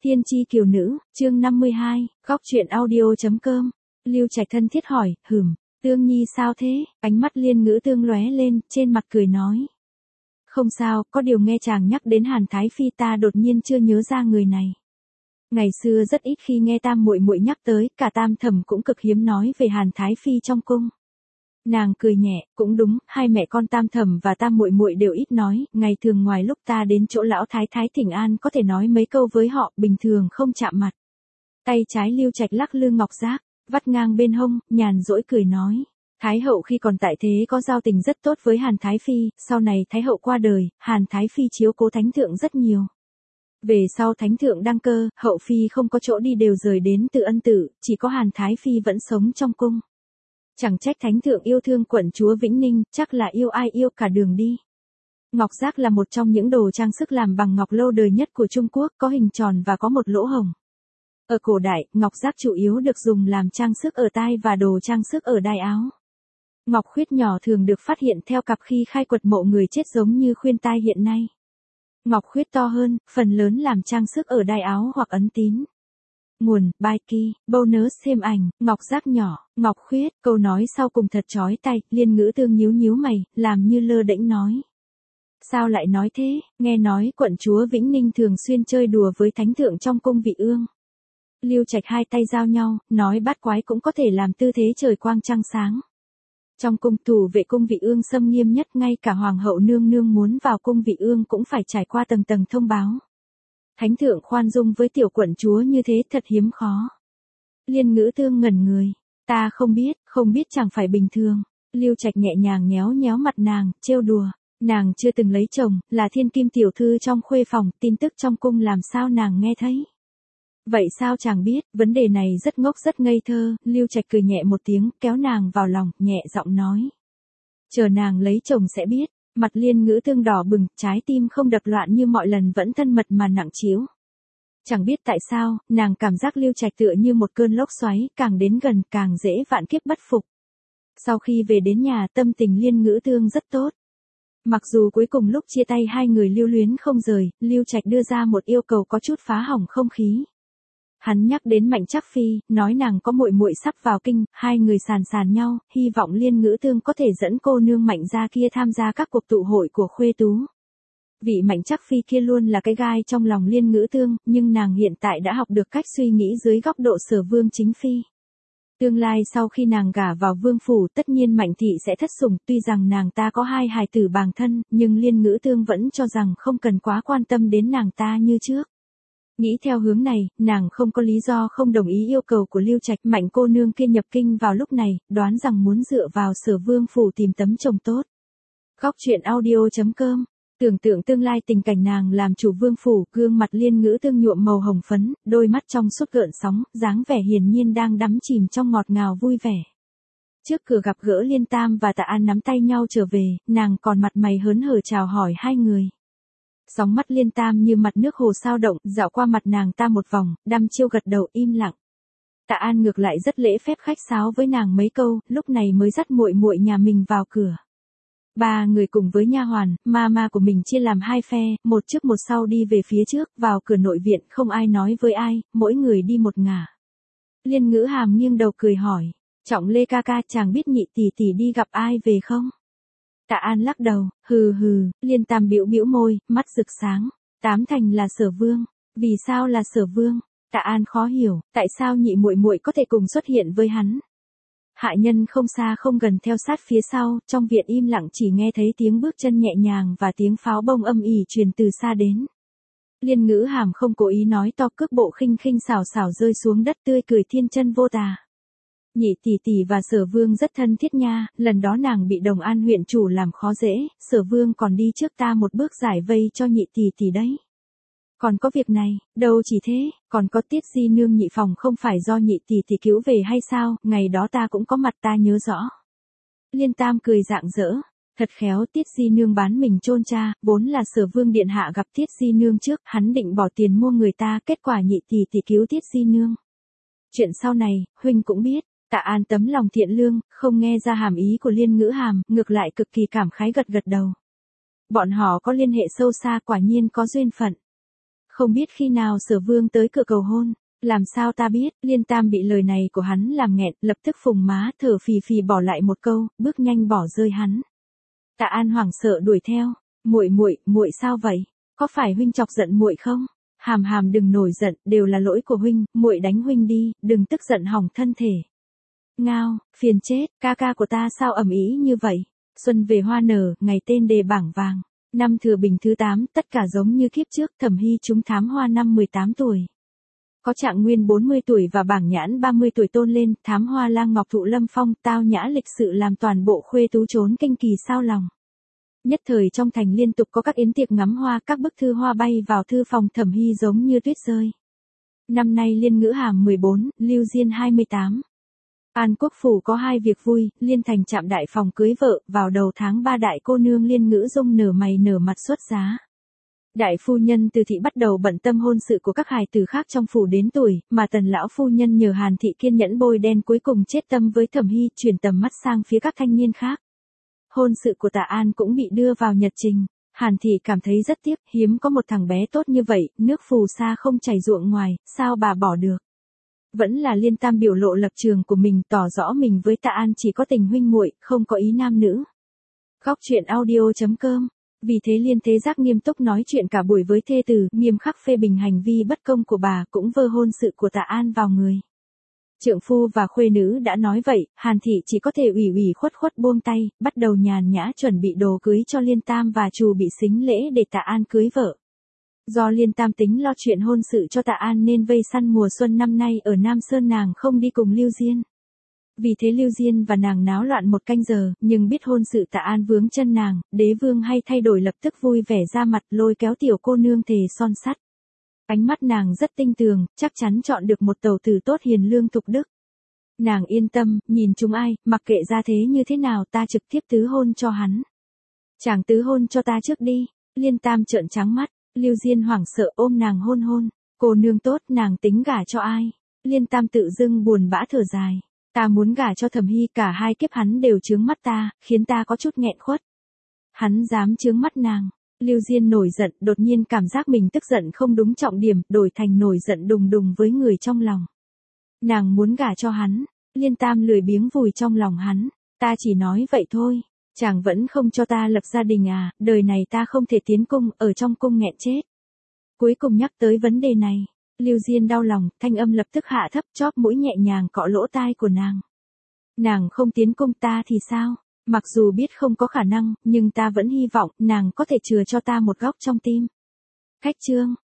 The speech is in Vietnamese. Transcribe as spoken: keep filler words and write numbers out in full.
Tiên tri kiều nữ, chương năm mươi hai, góc truyện audio chấm com. Lưu Trạch thân thiết hỏi, hừm, Tương Nhi sao thế? Ánh mắt Liên Ngữ Tương lóe lên, trên mặt cười nói. Không sao, có điều nghe chàng nhắc đến Hàn Thái Phi ta đột nhiên chưa nhớ ra người này. Ngày xưa rất ít khi nghe Tam muội muội nhắc tới, cả Tam thẩm cũng cực hiếm nói về Hàn Thái Phi trong cung. Nàng cười nhẹ, cũng đúng, hai mẹ con Tam thẩm và Tam muội muội đều ít nói, ngày thường ngoài lúc ta đến chỗ lão thái thái thỉnh an có thể nói mấy câu với họ, bình thường không chạm mặt. Tay trái Lưu Trạch lắc lư ngọc giác, vắt ngang bên hông, nhàn rỗi cười nói. Thái hậu khi còn tại thế có giao tình rất tốt với Hàn Thái Phi, sau này Thái hậu qua đời, Hàn Thái Phi chiếu cố thánh thượng rất nhiều. Về sau thánh thượng đăng cơ, hậu phi không có chỗ đi đều rời đến Từ Ân Tử, chỉ có Hàn Thái Phi vẫn sống trong cung. Chẳng trách thánh thượng yêu thương quận chúa Vĩnh Ninh, chắc là yêu ai yêu cả đường đi. Ngọc giác là một trong những đồ trang sức làm bằng ngọc lâu đời nhất của Trung Quốc, có hình tròn và có một lỗ hổng. Ở cổ đại, ngọc giác chủ yếu được dùng làm trang sức ở tai và đồ trang sức ở đai áo. Ngọc khuyết nhỏ thường được phát hiện theo cặp khi khai quật mộ người chết giống như khuyên tai hiện nay. Ngọc khuyết to hơn, phần lớn làm trang sức ở đai áo hoặc ấn tín. Nguồn, Baiki, bonus thêm ảnh, ngọc giác nhỏ, ngọc khuyết, câu nói sau cùng thật chói tai, Liên Ngữ Tương nhíu nhíu mày, làm như lơ đễnh nói. Sao lại nói thế, nghe nói quận chúa Vĩnh Ninh thường xuyên chơi đùa với thánh thượng trong cung vị ương. Lưu Trạch hai tay giao nhau, nói bát quái cũng có thể làm tư thế trời quang trăng sáng. Trong cung thủ vệ cung vị ương xâm nghiêm nhất, ngay cả hoàng hậu nương nương muốn vào cung vị ương cũng phải trải qua tầng tầng thông báo. Thánh thượng khoan dung với tiểu quận chúa như thế thật hiếm khó. Liên Ngữ Tương ngẩn người, ta không biết, không biết chẳng phải bình thường. Lưu Trạch nhẹ nhàng nhéo nhéo mặt nàng, trêu đùa, nàng chưa từng lấy chồng, là thiên kim tiểu thư trong khuê phòng, tin tức trong cung làm sao nàng nghe thấy. Vậy sao chàng biết, vấn đề này rất ngốc rất ngây thơ, Lưu Trạch cười nhẹ một tiếng, kéo nàng vào lòng, nhẹ giọng nói. Chờ nàng lấy chồng sẽ biết. Mặt Liên Ngữ Tương đỏ bừng, trái tim không đập loạn như mọi lần vẫn thân mật mà nặng trĩu. Chẳng biết tại sao, nàng cảm giác Lưu Trạch tựa như một cơn lốc xoáy, càng đến gần càng dễ vạn kiếp bất phục. Sau khi về đến nhà, tâm tình Liên Ngữ Tương rất tốt. Mặc dù cuối cùng lúc chia tay hai người lưu luyến không rời, Lưu Trạch đưa ra một yêu cầu có chút phá hỏng không khí. Hắn nhắc đến Mạnh Trác Phi, nói nàng có muội muội sắp vào kinh, hai người sàn sàn nhau, hy vọng Liên Ngữ Tương có thể dẫn cô nương Mạnh gia kia tham gia các cuộc tụ hội của khuê tú. Vị Mạnh Trác Phi kia luôn là cái gai trong lòng Liên Ngữ Tương, nhưng nàng hiện tại đã học được cách suy nghĩ dưới góc độ Sở Vương chính phi. Tương lai sau khi nàng gả vào vương phủ, tất nhiên Mạnh thị sẽ thất sủng, tuy rằng nàng ta có hai hài tử bàng thân, nhưng Liên Ngữ Tương vẫn cho rằng không cần quá quan tâm đến nàng ta như trước. Nghĩ theo hướng này, nàng không có lý do không đồng ý yêu cầu của Lưu Trạch. Mạnh cô nương kia nhập kinh vào lúc này, đoán rằng muốn dựa vào Sở Vương phủ tìm tấm chồng tốt. Góc truyện audio chấm com. Tưởng tượng tương lai tình cảnh nàng làm chủ vương phủ, gương mặt Liên Ngữ Tương nhuộm màu hồng phấn, đôi mắt trong suốt gợn sóng, dáng vẻ hiển nhiên đang đắm chìm trong ngọt ngào vui vẻ. Trước cửa gặp gỡ Liên Tam và Tạ An nắm tay nhau trở về, nàng còn mặt mày hớn hở chào hỏi hai người. Sóng mắt Liên Tam như mặt nước hồ sao động, dạo qua mặt nàng ta một vòng, đăm chiêu gật đầu im lặng. Tạ An ngược lại rất lễ phép khách sáo với nàng mấy câu, lúc này mới dắt muội muội nhà mình vào cửa. Ba người cùng với nha hoàn, mama của mình chia làm hai phe, một trước một sau đi về phía trước, vào cửa nội viện, không ai nói với ai, mỗi người đi một ngả. Liên Ngữ Hàm nghiêng đầu cười hỏi, Trọng Lê ca ca, chàng biết nhị tỷ tỷ đi gặp ai về không? Tạ An lắc đầu, hừ hừ. Liên Tam bĩu bĩu môi, mắt rực sáng, tám thành là Sở Vương. Vì sao là Sở Vương? Tạ An khó hiểu, tại sao nhị muội muội có thể cùng xuất hiện với hắn? Hạ nhân không xa không gần theo sát phía sau, trong viện im lặng chỉ nghe thấy tiếng bước chân nhẹ nhàng và tiếng pháo bông âm ỉ truyền từ xa đến. Liên Ngữ Hàm không cố ý nói to, cước bộ khinh khinh xảo xảo rơi xuống đất, tươi cười thiên chân vô tà. Nhị tỷ tỷ và Sở Vương rất thân thiết nha, lần đó nàng bị Đồng An huyện chủ làm khó dễ, Sở Vương còn đi trước ta một bước giải vây cho nhị tỷ tỷ đấy. Còn có việc này, đâu chỉ thế, còn có Tiết Di nương nhị phòng không phải do nhị tỷ tỷ cứu về hay sao, ngày đó ta cũng có mặt, ta nhớ rõ. Liên Tam cười rạng rỡ, thật khéo, Tiết Di nương bán mình chôn cha, vốn là Sở Vương điện hạ gặp Tiết Di nương trước, hắn định bỏ tiền mua người ta, kết quả nhị tỷ tỷ cứu Tiết Di nương. Chuyện sau này, huynh cũng biết. Tạ An tấm lòng thiện lương, không nghe ra hàm ý của Liên Ngữ Hàm, ngược lại cực kỳ cảm khái gật gật đầu. Bọn họ có liên hệ sâu xa, quả nhiên có duyên phận. Không biết khi nào Sở Vương tới cửa cầu hôn. Làm sao ta biết, Liên Tam bị lời này của hắn làm nghẹn, lập tức phùng má thở phì phì bỏ lại một câu, bước nhanh bỏ rơi hắn. Tạ An hoảng sợ đuổi theo, muội muội, muội sao vậy? Có phải huynh chọc giận muội không? Hàm Hàm đừng nổi giận, đều là lỗi của huynh, muội đánh huynh đi, đừng tức giận hỏng thân thể. Ngao, phiền chết, ca ca của ta sao ầm ĩ như vậy? Xuân về hoa nở, ngày tên đề bảng vàng. Năm thừa bình thứ tám, tất cả giống như kiếp trước, Thẩm Hy trúng thám hoa năm mười tám tuổi. Có Trạng Nguyên bốn mươi tuổi và Bảng Nhãn ba mươi tuổi tôn lên, thám hoa lang ngọc thụ lâm phong, tao nhã lịch sự làm toàn bộ khuê tú trốn kinh kỳ sao lòng. Nhất thời trong thành liên tục có các yến tiệc ngắm hoa, các bức thư hoa bay vào thư phòng Thẩm Hy giống như tuyết rơi. Năm nay Liên Ngữ Hàm mười bốn, Lưu Diên hai mươi tám. An Quốc Phủ có hai việc vui, Liên Thành chạm đại phòng cưới vợ, vào đầu tháng ba đại cô nương Liên Ngữ Dung nở mày nở mặt xuất giá. Đại phu nhân Từ thị bắt đầu bận tâm hôn sự của các hài tử khác trong phủ đến tuổi, mà Tần lão phu nhân nhờ Hàn thị kiên nhẫn bôi đen cuối cùng chết tâm với Thẩm Hy, chuyển tầm mắt sang phía các thanh niên khác. Hôn sự của Tạ An cũng bị đưa vào nhật trình. Hàn thị cảm thấy rất tiếc, hiếm có một thằng bé tốt như vậy, nước phù sa không chảy ruộng ngoài, sao bà bỏ được. Vẫn là Liên Tam biểu lộ lập trường của mình, tỏ rõ mình với Tạ An chỉ có tình huynh muội, không có ý nam nữ. Góc truyện audio chấm com. Vì thế Liên Thế Giác nghiêm túc nói chuyện cả buổi với thê tử, nghiêm khắc phê bình hành vi bất công của bà, cũng vơ hôn sự của Tạ An vào người. Trượng phu và khuê nữ đã nói vậy, Hàn thị chỉ có thể ủy ủy khuất khuất buông tay, bắt đầu nhàn nhã chuẩn bị đồ cưới cho Liên Tam và Trù bị xính lễ để Tạ An cưới vợ. Do Liên Tam tính lo chuyện hôn sự cho Tạ An nên vây săn mùa xuân năm nay ở Nam Sơn nàng không đi cùng Lưu Diên. Vì thế Lưu Diên và nàng náo loạn một canh giờ, nhưng biết hôn sự Tạ An vướng chân nàng, đế vương hay thay đổi lập tức vui vẻ ra mặt lôi kéo tiểu cô nương thề son sắt. Ánh mắt nàng rất tinh tường, chắc chắn chọn được một tẩu tử tốt hiền lương thục đức. Nàng yên tâm, nhìn chúng ai, mặc kệ ra thế như thế nào ta trực tiếp tứ hôn cho hắn. Chàng tứ hôn cho ta trước đi. Liên Tam trợn trắng mắt, Lưu Diên hoảng sợ ôm nàng hôn hôn. Cô nương tốt, nàng tính gả cho ai? Liên Tam tự dưng buồn bã thở dài. Ta muốn gả cho Thẩm Hy, cả hai kiếp hắn đều chướng mắt ta, khiến ta có chút nghẹn khuất. Hắn dám chướng mắt nàng. Lưu Diên nổi giận, đột nhiên cảm giác mình tức giận không đúng trọng điểm, đổi thành nổi giận đùng đùng với người trong lòng. Nàng muốn gả cho hắn. Liên Tam lười biếng vùi trong lòng hắn. Ta chỉ nói vậy thôi. Chàng vẫn không cho ta lập gia đình à, đời này ta không thể tiến cung, ở trong cung nghẹn chết. Cuối cùng nhắc tới vấn đề này. Lưu Diên đau lòng, thanh âm lập tức hạ thấp, chóp mũi nhẹ nhàng cọ lỗ tai của nàng. Nàng không tiến cung ta thì sao? Mặc dù biết không có khả năng, nhưng ta vẫn hy vọng nàng có thể chừa cho ta một góc trong tim. Khách chương.